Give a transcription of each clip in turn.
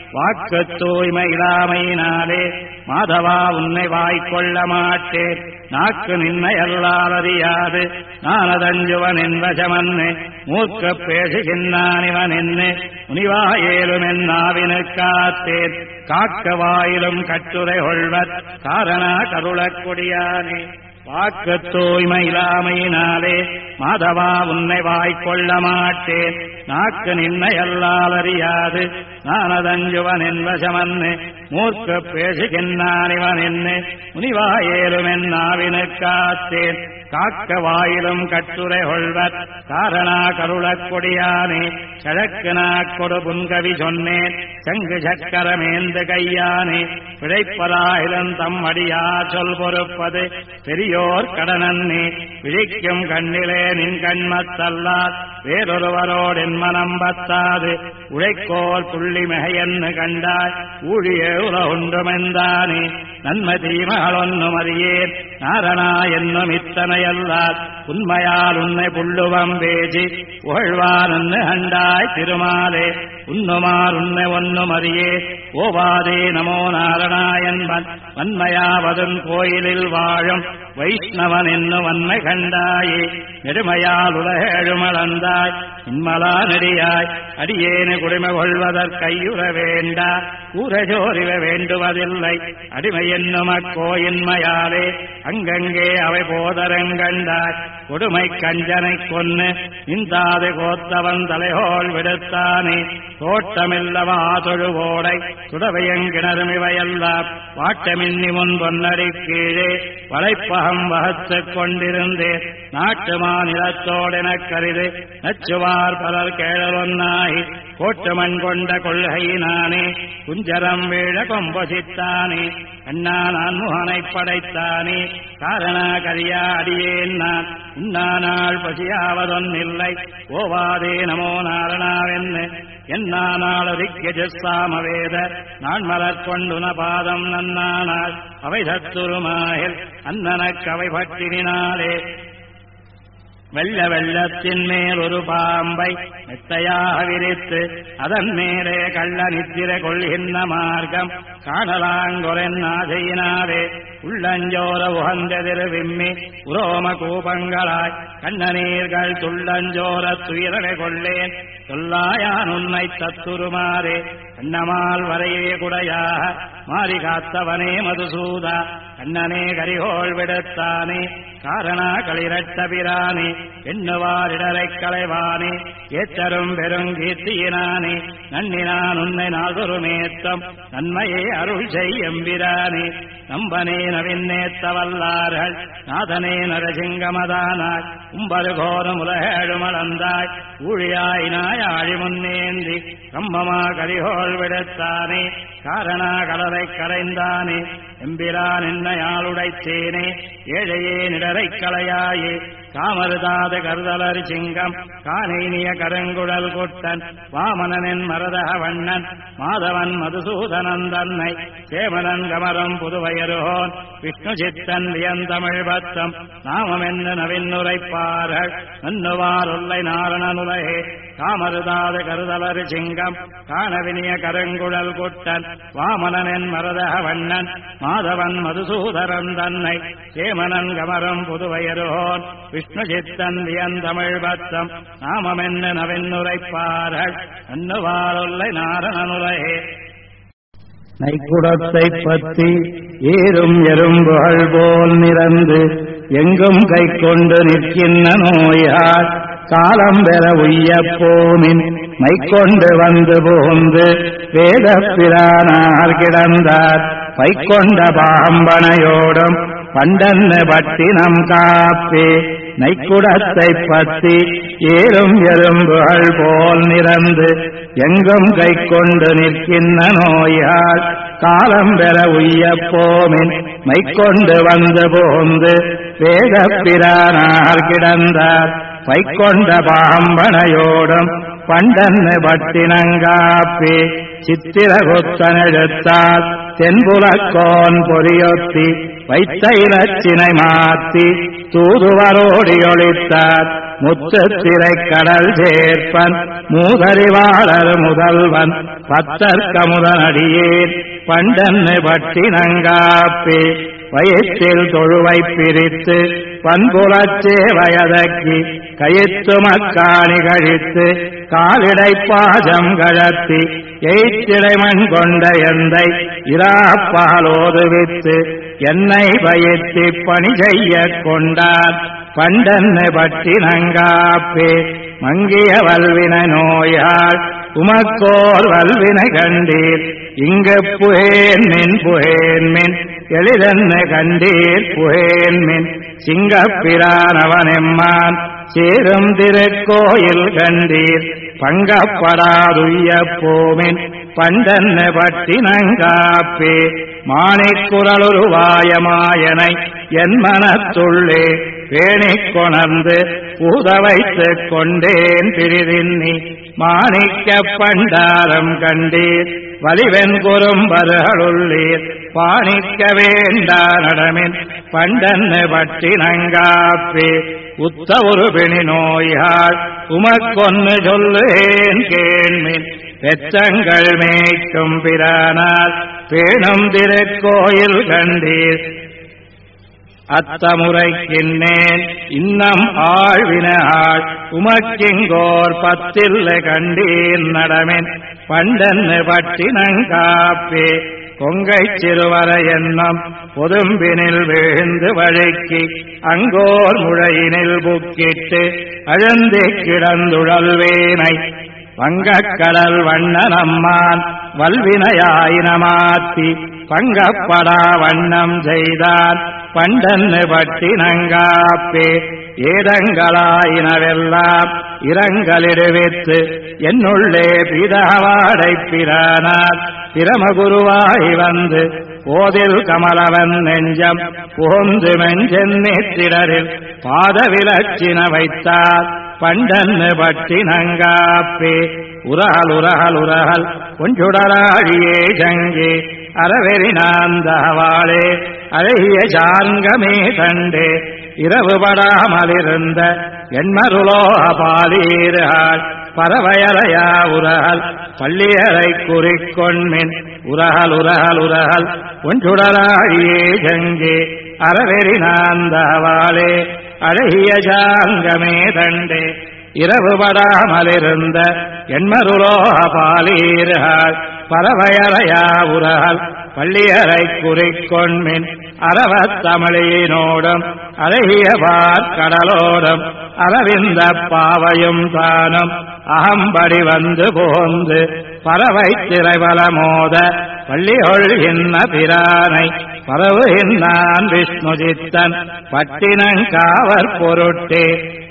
வாக்கு தூய்மை இல்லாமையினாலே மாதவா உன்னை வாய்க்கொள்ள மாட்டேன். நாக்கு நின்னை அல்லால் அறியாது நானதஞ்சுவன் என்பஜமன்னு மூர்க்க பேசுகின்றான் இவன் என்ன முனிவாயேலும் என் நாவினு காத்தேன். காக்க வாயிலும் கட்டுரை கொள்வர் காரணா கருளக் கொடியானே. வாக்கு தூய்மை இல்லாமையினாலே மாதவா உன்னை வாய்க்கொள்ள மாட்டேன். நாக்கு நின்னை அல்லால் அறியாது நானதஞ்சுவன் என்பஜமன்னு மூர்க்க பேசுகின்றான் இவன் என்ன முனிவாயேலும் என் நாவினு காத்தேன். காக்க வாயிலும் கட்டுரை கொள்வர் காரணா கருளக் கொடியானே. கிழக்கு நாக்கொடு புன்கவி சொன்னேன் சங்கு சக்கரமேந்து கையானே. பிழைப்பதாயிரம் தம் அடியா சொல் பொறுப்பது பெரியோர் கடனன்னே. விழிக்கும் கண்ணிலே நின் கண்மத்தல்லால் வேறொருவரோடென் மனம் பத்தாது உழைக்கோர் புள்ளி மிகையன்னு கண்டாய் ஊழிய உலகுண்டுமெந்தானே. நன்மை தீமகளொன்னும் அறியேன் நாரணா என்னும் இத்தனையல்லால் உண்மையால் உன்னை புள்ளுவம் பேசி உகழ்வான் கண்டாய் திருமாலே. உண்ணுமார் உன்னை ஒன்னும் அறியே ஓவாதே நமோ நாரணாயன்பன் வன்மையாவதுன் கோயிலில் வாழும் வைஷ்ணவன் என்னும் வன்மை கண்டாயே. நெடுமையால் உலகேழுமளந்தாய் உண்மலா நெடியாய் அடியேனு குடிமை கொள்வதற்கையுற வேண்டா கூறஜோரிவ வேண்டுவதில்லை. அடிமை என்னும் அக்கோயின்மையாலே அங்கங்கே அவை போதரங்கண்டாய் கொடுமை கஞ்சனை கொன்னு இந்தாது கோத்தவன் தலைகோள் விடுத்தானே. தோட்டமில்லவா தொழுவோடை சுடவையங்கிணறும் இவையெல்லாம் வாட்டமின்னி முன் பொன்னடி கீழே வளைப்பகம் வகுத்துக் கொண்டிருந்தேன். நாட்டு மாநிலத்தோடெனக் கருது நச்சுவார் பலர் கேழலொன்னாகி கோட்டுமண் கொண்ட கொள்கையினானே. குஞ்சரம் வீழ கொம்பசித்தானே அண்ணா நான் முகனைப் படைத்தானே. காரணா கரியா அடியேன் நான் உண்ணானால் பசியாவதொன்னில்லை ஓவாதே நமோ நாரணாவென்னு என்னானாளொரிக்கஜசாமவேத நான் மலர் கொண்டுன பாதம் நன்னானால் அவை சத்துருமாயில் அன்னனக்கவை பட்டினாலே. வெள்ள வெள்ளத்தின் மேல் ஒரு பாம்பை மெத்தையாக விரித்து அதன் மேலே கள்ள நித்திர கொள்கின்ற மார்க்கம் காணலாங்கொரென் ஆசையினாலே. உள்ளஞ்சோர உகந்தெதிர் விம்மி உரோம கூபங்களாய் கண்ணநீர்கள் துள்ளஞ்சோர துயிரனை கொள்ளேன் சொல்லாயான் உன்னை தத்துருமாறே. கண்ணமால் வரையே குடையாக மாறி காத்தவனே மதுசூதா கண்ணனே கரிகோள் விடுத்தானே. காரணா களிரட்ட பிரானே எண்ணுவாரிடரைக் களைவானே. ஏற்றரும் பெருங்கீர்த்தியினானே நன்னினான் உன்னை நாள்தொருமேத்தம் நன்மையே அருள் செய்யம்பிரானே. நம்பனே நவின்னேத்தவல்லார்கள் நாதனே நரசிங்கமதானாய் உம்பரு கோரும் உலகேழுமளந்தாய் ஊழியாயினாய் ஆழி முன்னேந்தி கம்பமா கரிகோள் விடுத்தானே. காரணா கடலைக் கரைந்தானே எம்பிரான் என்னையாளுடைத்தேனே. ஏழையே நிடரைக் களையாயே காமருதாத கருதலர் சிங்கம் காணேனிய கருங்குழல் குட்டன் வாமனனின் மரதக வண்ணன் மாதவன் மதுசூதனன் தன்னை சேமனன் கமரம் புதுவயருகோன் விஷ்ணு சித்தன் வியந்தமிழ் பத்தம் நாமம் என்ன நவின்னுரைப்பார்கள் நன்னுவார் உல்லை நாரணனுலகே. காமருதாத கருதலர் சிங்கம் காணவினிய கருங்குழல் குட்டன் வாமனனின் மரதக வண்ணன் மாதவன் மதுசூதரன் தன்னை சேமனன் கமரம் புதுவயருகோன் விஷ்ணு சித்தன் வியந்தமிழ் பத்தம் நாமம் என்ன நவின்னுரைப்பார்கள் நன்னுவாருல்லை நாரணனுலகே. நைக்குடத்தைப் பற்றி ஏறும் எறும்புகள் போல் நிறந்து எங்கும் கை கொண்டு நிற்கின்ற நோயால் காலம் பெற உய்யப் போமின் மைக்கொண்டு வந்து புகுந்து வேதப் பிரானார் கிடந்தார் பைக்கொண்ட பாம்பனையோடும் பண்டன்னு பட்டினம் காப்பே. நைக்குடத்தைப் பற்றி ஏறும் எறும்புகள் போல் நிறந்து எங்கும் கை கொண்டு நிற்கின்ற நோயால் காலம் பெற உய்யப் போமின் மைக்கொண்டு வந்து புகுந்து வேதப் பிரானார் கிடந்தார் பைக்கொண்ட பாம்பனையோடும் பண்டன்னு பட்டினங்காப்பே. சித்திரகுத்தனெழுத்தால் தென்புலக்கோன் பொறியொத்தி வைத்த இலச்சினை மாத்தி தூதுவரோடி ஒளித்தார் முத்துத்திரை கடல் சேர்ப்பன் மூதறிவாளர் முதல்வன் பத்தற்கமுதனடியேன் பண்டன்னு பட்டினங்காப்பே வயிற்றில் தொழுவை பிரித்து பண்புலச்சே வயதக்கி கயிற்று மக்காணி கழித்து காலிடை பாஜம் கழத்தி எய்த்திரைமண் கொண்ட எந்தை இராப்பாலோதுவித்து என்னை பயத்தி பணி செய்ய கொண்டார் பண்டன்னு பட்டினங்காப்பே மங்கிய வல்வின நோயால் உமக்கோர் வல்வினை கண்டீர் இங்கு புகேன்மின் எளிதன்னு கண்டீர் புகேன்மின் சிங்கப்பிரானவனெம்மான் சேரும் திருக்கோயில் கண்டீர் பங்கப்படாதுய்ய போமின் பண்டன்னு பட்டினங்காப்பே மாணிக்குரலுருவாயமாயனை என் மனத்துள்ளே பேணிக் கொணர்ந்து பூத வைத்துக் கொண்டேன் பிரிதின்னி மாணிக்க பண்டாரம் கண்டீர் வலிவென் குறும்பர்களுள்ளீர் பாணிக்க வேண்டா நடமின் பண்டன்னு பட்டினங்காப்பே உத்த ஒரு பிணி நோயாள் உமக்கொன்னு சொல்லுவேன் கேள்மின் பெற்றங்கள் மேய்க்கும் பிரானால் பேணும் திருக்கோயில் கண்டீர் அத்தமுறைக்கின்னேன் இன்னம் ஆழ்வின ஆள் உமக்கிங்கோர் பத்தில்ல கண்டீர் நடமின் பண்டன்னு பட்டினங்காப்பே கொங்கை சிறுவர எண்ணம் பொதும்பினில் விழுந்து வழுக்கி அங்கோர் முழையினில் புக்கிட்டு அழுந்தி கிடந்துழல்வேனை வங்கக்கடல் வண்ணனம்மான் வல்வினையாயினமாத்தி பங்கப்படா வண்ணம் செய்தான் பண்டன்னு பட்டினங்காப்பே ஏதங்களாயினவெல்லாம் இரங்கலிடுவித்து என்னுள்ளே பிதாவாடை பிரானார் பிரமகுருவாய் வந்து போதில் கமலவன் நெஞ்சம் போந்து மெஞ்சென்னித்திடரில் பாதவிலச்சின வைத்தார் பண்டன்னு பட்டினங்காப்பே உரகல் உரகல் உரகல் கொஞ்சுடராழியே ஜங்கே அறவெறினாந்தவாளே அழகிய ஜாங்கமே தண்டே இரவுபடாமலிருந்த எண்மருளோக பாலீர்கள் பறவையறையா உரகல் பள்ளியறை குறிக்கொண்மின் உரகல் உரகல் உரகல் ஒன்றுடராழியே ஜங்கே அறவெறினாந்தவாளே அழகிய ஜாங்கமே தண்டே இரவுபடாமலிருந்த எண்மருளோக பாலீர்கள் பறவையறையா உரகல் பள்ளியறை குறிக்கொண்மின் அரவத்தமிழினோடும் அழகியவார் கடலோடும் அரவிந்த பாவையும் தானும் அகம்படி வந்து போந்து பறவை திரைவலமோத பள்ளிகொள் இன்ன பிரானை பரவு நான் விஷ்ணுஜித்தன் பட்டினங்காவர் பொருட்டே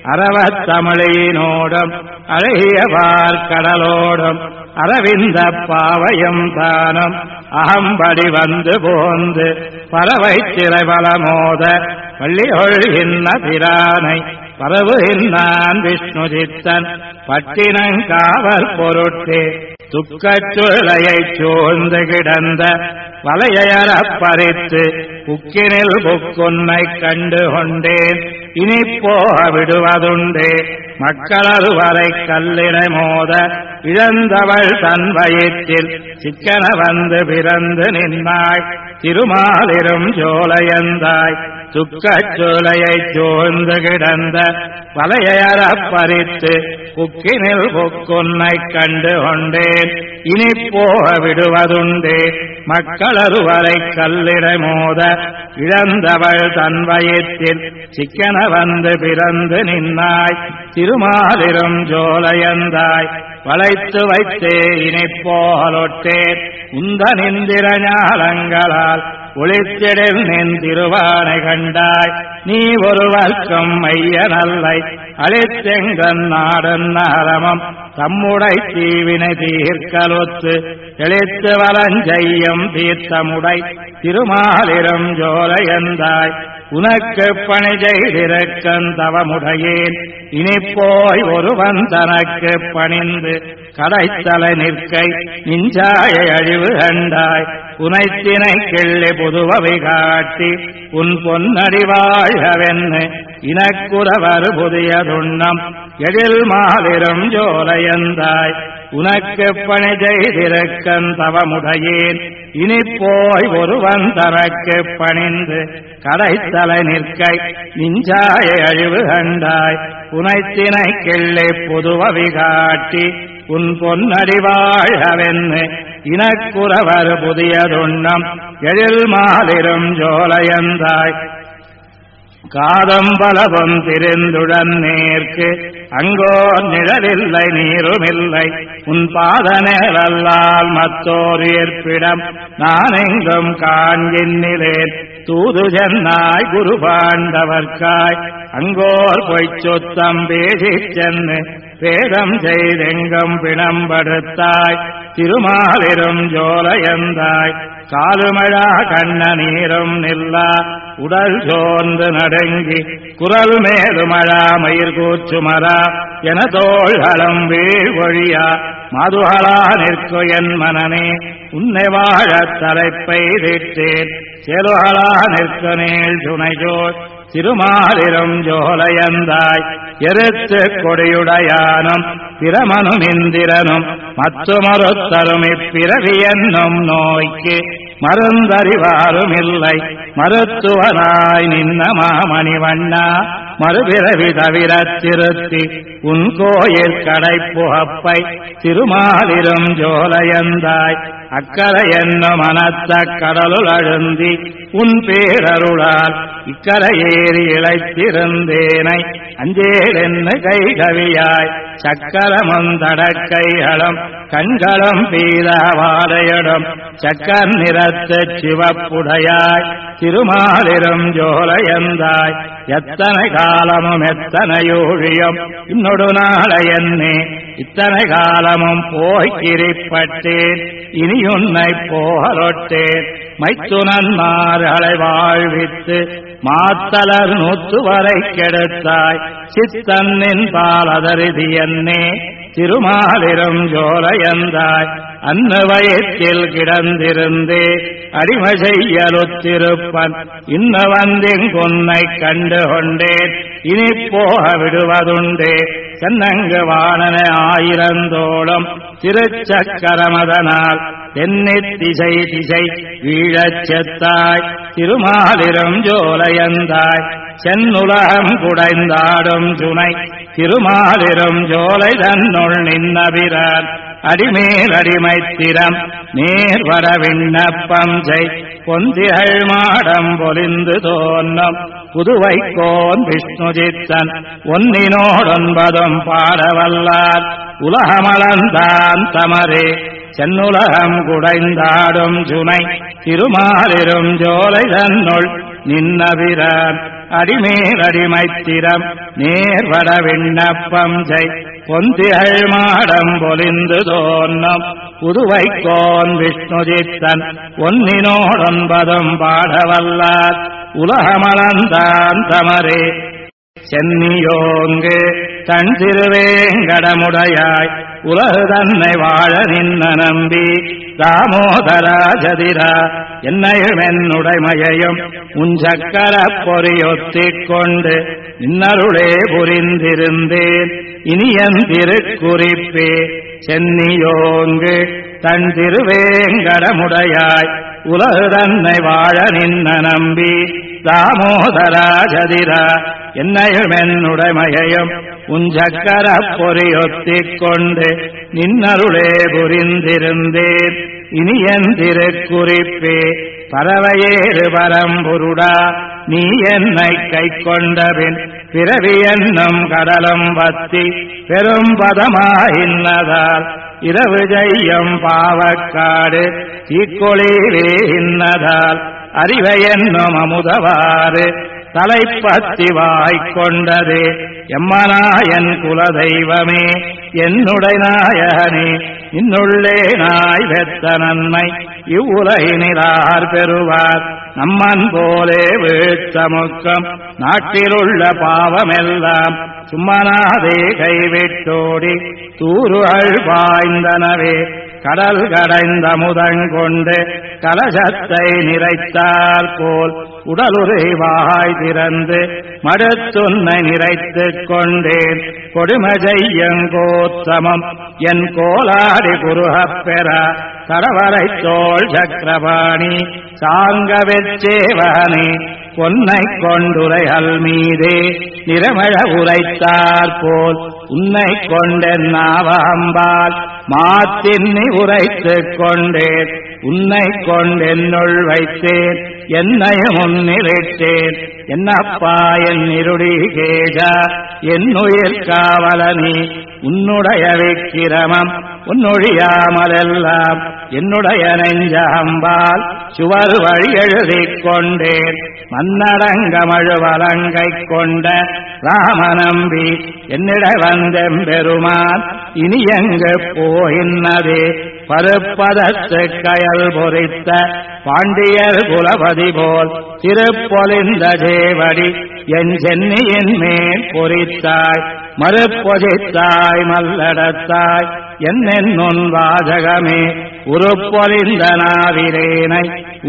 அரவத்தமிழினோடும் அழகியவார் கடலோடும் அரவிந்த பாவையும் தானும் அகம்படி வந்து போந்து பறவை திரைவலமோத பள்ளிகொள் இன்ன பிரானை பரவு நான் விஷ்ணுஜித்தன் பட்டினங்காவர் பொருட்டே துக்கச்சுளையைச் சூழ்ந்து கிடந்த வலையறப் பறித்து புக்கினில் புக்குன்னை கண்டு கொண்டேன் இனி போக விடுவதுண்டே மக்களருவரை கல்லினை மோத இழந்தவள் தன் வயிற்றில் சிக்கன வந்து பிறந்து நின்னாய் திருமாலிரும் ஜோலையந்தாய் துக்கச்சோலையைச் சூழ்ந்து கிடந்த வலையறப் பறித்து புக்கினில் புக்குன்னை கண்டு கொண்டேன் இனி போக விடுவதுண்டே மக்களருவரை கல்லிடை மோத இழந்தவள் தன் வயிற்றில் சிக்கன வந்து பிறந்து நின்னாய் திருமாலிரும் ஜோலையந்தாய் வளைத்து வைத்தே இனி போகலொட்டேன் உந்த நிந்திர ஞாலங்களால் ஒளித்திடில் நின் திருவானை கண்டாய் நீ ஒருவர்க்கும் மைய நல்லை அழித்தெங்கன் நாடன் நகரமம் தம்முடை தீவினை தீர்க்கலொத்து தெளித்து வலஞ்செய்யும் தீர்த்தமுடை திருமாலிரும் ஜோலையந்தாய் உனக்கு பணி செய்திருக்கன் தவமுடையேன் இனிப்போய் ஒருவன் தனக்கு பணிந்து கடைத்தலை நிற்கை நிஞ்சாய அழிவு கண்டாய் புனைத்தினை கிள்ளி புதுவவை காட்டி உன் பொன்னடி வாழ்கவென்னு இனக்குறவர் புதிய துண்ணம் எழில் மாலிரும் ஜோலையந்தாய் உனக்கு பணி செய்திருக்கன் தவமுடையேன் இனிப்போய் ஒருவன் தனக்கு பணிந்து கடைத்தலை நிற்கை நிஞ்சாய அழிவு கண்டாய் புனைத்தினை கிள்ளி புதுவவி காட்டி உன் பொன்னடி வாழ்கவென்னு இனக்குறவர் புதிய துண்ணம் எழில் மாலிரும் ஜோலையந்தாய் காதம்பலவும் திரிந்துடன் நேர்க்கு அங்கோ நிழலில்லை நீருமில்லை உன் பாத நேரல்லால் மத்தோர் ஏற்பிடம் நான் எங்கும் காண்கின்னிலேன் தூது சென்னாய் குரு பாண்டவர்க்காய் அங்கோர் பொய்ச் சொத்தம் பேசிச் சென்னு பேதம் செய்தெங்கும் பிணம்படுத்தாய் திருமாலிரும் ஜோலையந்தாய் காலுமழா கண்ண நீரும் நில்லா உடல் சோர்ந்து நடுங்கி குரல் மேலுமழா மயிர் கூச்சுமரா என தோள்களும் வீழ்வொழியா மதுகளா நிற்கு என் மனனே உன்னை வாழத் தலைப்பை திட்டேன் செலுகளா நிற்க நீள் துணைஜோள் திருமாலிரும் ஜோலையந்தாய் எருத்து கொடியுடையானும் பிரமனும் இந்திரனும் மற்றுமொருத்தரும் இப்பிறவி என்னும் நோய்க்கு மருந்தறிவாரும் இல்லை மருத்துவனாய் நின்ன மாமணி வண்ணா மறுபிறவி தவிர திருத்தி உன் கோயில் கடை புகப்பை திருமாலிரும் ஜோலையந்தாய் அக்கரை என்னும் அனத்த கடலுள் அழுந்தி உன் பேரருளால் இக்கரை ஏறி இழைத்திருந்தேனை அஞ்சேலென்னு கை கவியாய் சக்கரமும் தடக்கைகளும் கண்களும் பீத வாடையிடும் சக்கர் நிறத்த சிவப்புடையாய் திருமாலிரும் ஜோலையந்தாய் எத்தனை காலமும் எத்தனையூழியும் இன்னொரு நாளை என்னே இத்தனை காலமும் போய்கிரிப்பட்டேன் இனியுன்னை போகலொட்டேன் மைத்துனன்மார்களை வாழ்வித்து மாத்தலர் நூத்து வரை கெடுத்தாய் சித்தன்னின் பாலதரிதி என்னே திருமாலிரும் ஜோலையந்தாய் அன்னு வயத்தில் கிடந்திருந்தே அடிமை செய்யலுத்திருப்பன் இன்ன வந்திங்கொன்னை கண்டு கொண்டேன் இனி போக விடுவதுண்டே சென்னங்கு வாணன ஆயிரந்தோளும் திருச்சக்கரமதனால் தென்னித் திசை திசை வீழச் செத்தாய் திருமாலிரும் ஜோலையந்தாய் சென்னுலகம் குடைந்தாடும் சுனை திருமாலிரும் ஜோலை தன்னுள் நின்னபிரான் அடிமேல் அடிமைத்திரம் நேர்வர விண்ணப்பம் செய் பொந்திகள் மாடம் பொலிந்து தோன்னும் புதுவைக்கோன் விஷ்ணுஜித்தன் ஒன்னினோடொன்பதும் பாடவல்லார் உலகமளந்தான் தமரே சென்னுலகம் குடைந்தாடும் சுனை திருமாலிரும் ஜோலை தன்னுள் நின்னபிரான் அடிமேல் அடிமைத்திரம் நேர்வட விண்ணப்பம் செய் பொந்திகள் மாடம் பொலிந்து தோன்னும் புதுவைக்கோன் விஷ்ணுஜித்தன் ஒன்னினோடொன்பதும் பாடவல்லார் உலகமளந்தான் தமரே சென்னியோங்கு தன் திருவேங்கடமுடையாய் உலகு தன்னை வாழ நின்ன நம்பி தாமோதராஜதிரா என்னையும் என்னுடைமையையும் உஞ்சக்கர பொறியொத்திக் கொண்டு இன்னருளே புரிந்திருந்தேன் இனியன் திருக்குறிப்பே சென்னியோங்கு தன் திருவேங்கடமுடையாய் உலகு தன்னை வாழ நின்ன நம்பி தாமோதராஜதிரா என்னையும் என்னுடைமையையும் உஞ்சக்கர பொறியொத்திக் கொண்டு நின்னருளே புரிந்திருந்தேன் இனியன் திருக்குறிப்பே பறவையேறு பரம்பொருடா நீ என்னை கை கொண்டபின் பிறவி என்னும் கடலும் வத்தி பெரும் பதமாயின்னதால் இரவு ஜெய்யம் பாவக்காடு தீக்கொளிவே இன்னதால் அறிவை என்னும் அமுதவாறு தலைப்பத்தி வாய்க்கொண்டதே எம்மனாயன் குலதெய்வமே என்னுடைய நாயகனே இன்னுள்ளே நாய் வெத்த நன்மை இவ்வுலகினிலார் பெறுவார் நம்மன் போலே வீழ்த்தமுக்கம் நாட்டிலுள்ள பாவமெல்லாம் சும்மனாதே கைவிட்டோடி தூருகள் பாய்ந்தனவே கடல் கடைந்த முதங்கொண்டு கலசத்தை நிறைத்தார் போல் உடலுரை வாய் திறந்து மடுத்துன்னை நிறைத்துக் கொண்டேன் கொடுமஜையங்கோத்தமம் என் கோலாடி குருகப் பெற கடவரை தோள் சக்கரபாணி சாங்க வெச்சேவனே பொன்னை கொண்டுரைகள் மீதே நிறமழ உரைத்தார் போல் உன்னை கொண்டென்னாவம்பால் மாத்தின்னி உரைத்துக் கொண்டேன் உன்னை கொண்டென்னுள் வைத்தேன் என்னையும் முன்னிலிட்டேன் என்னப்பா என் இருடி கேஜா என்னுயிர் காவலனி உன்னுடைய விக்கிரமம் உன்னொழியாமலெல்லாம் என்னுடைய நெஞ்சம்பால் சுவர் வழி எழுதிக் கொண்டேன் மன்னடங்கமழு வலங்கை கொண்ட ராமநம்பி என்னிட வந்தெம்பெருமான் இனி எங்கு போயின்னதே பருப்பதத்து கயல் பொறித்த பாண்டியர் குலபதி போல் திருப்பொலிந்த ஜேவடி என் சென்னியின் மேல் பொறித்தாய் மறுப்பொதித்தாய் மல்லடத்தாய் என்னென்னுன் வாஜகமே உருப்பொலிந்த நாவிரேனை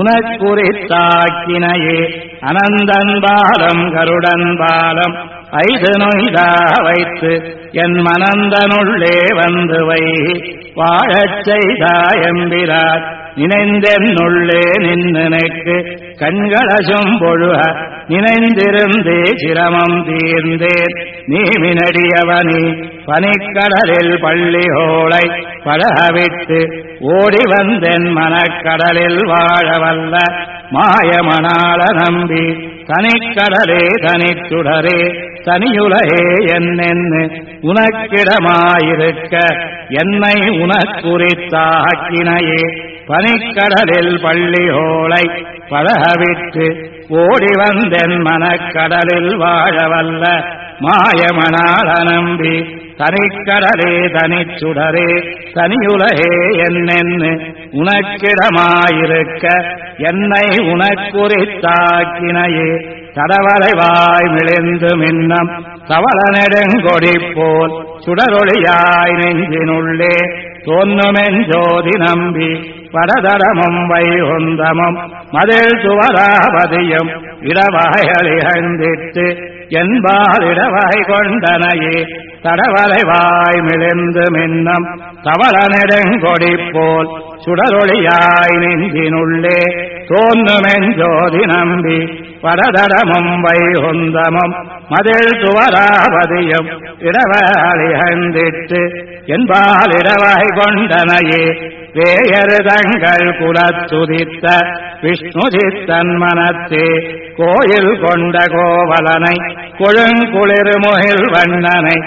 உனக்குறித்தாக்கினையே அனந்தன் பாலம் கருடன் பாலம் ஐது நொய்தா வைத்து என் மனந்தனுள்ளே வந்து வை வாழச் செய்தாயம்பிரார் நினைந்தென்னுள்ளே நின்னுனைக்கு கண்களசும் பொழுக நினைந்திருந்தே சிரமம் தீர்ந்தேன் நீ வினடியவனி பனிக்கடலில் பள்ளிஹோளை பழகவிட்டு ஓடி வந்தென் மனக்கடலில் வாழவல்ல மாயமணாள நம்பி தனிக்கடலே தனிச்சுடரே தனியுலகே என்னென்னு உனக்கிடமாயிருக்க என்னை உனக்குறித்தாக்கினையே பனிக்கடலில் பள்ளிஹோளை பழகவிட்டு ஓடி வந்தென் மனக்கடலில் வாழவல்ல மாயமணாள நம்பி தனிக்கடலே தனிச்சுடரே தனியுலகே என்னென்னு உனக்கிடமாயிருக்க என்னை உனக்குறித்தாக்கினையே தடவரைவாய் மிளிந்து மின்னம் தவள நெடுங்கொடி போல் சுடரொளியாய் நெஞ்சினுள்ளே தோன்னுமென் ஜோதி நம்பி பரதரமும் வைகுந்தமும் மதில் சுவராபதியும் இடவாயலிகழ்ந்திட்டு என்பால் இடவாய் கொண்டனையே தடவரைவாய் மிளிந்து மின்னம் தவள நெடுங்கொடி போல் சுடரொளியாய் நெஞ்சினுள்ளே தோன்னுமென் ஜோதி நம்பி பரதரமும் வைகுந்தமும் மதில் சுவராபதியும் இடவாளிகழ்ந்திட்டு என்பால் இடவாய் கொண்டனையே வேயருதங்கள் குலத்துதித்த விஷ்ணுதித்தன் மனத்தே கோயில் கொண்ட கோவலனை கொழுங்குளிர் முகில் வண்ணனை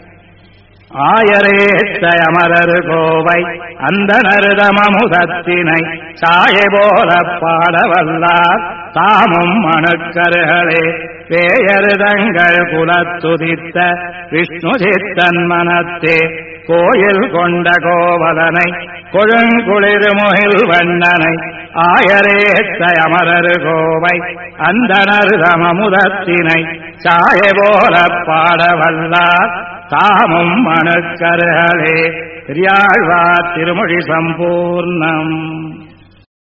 ஆயரேத்த அமரரு கோவை அந்த நருதமமுதத்தினை சாயை போல பாடவல்லார் தாமும் மணுக்கருகளே பேயருதங்கள் குலத்துதித்த விஷ்ணுதித்தன் மனத்தே கோயில் கொண்ட கோவலனை கொழுங்குளிர் முகில் வண்ணனை ஆயரேத்த அமரரு கோவை அந்த நருதமமுதத்தினை சாயை போல பாடவல்லார் தாமும் மணுக்கருகளே. பெரியாழ்வார் திருமொழி சம்பூர்ணம்.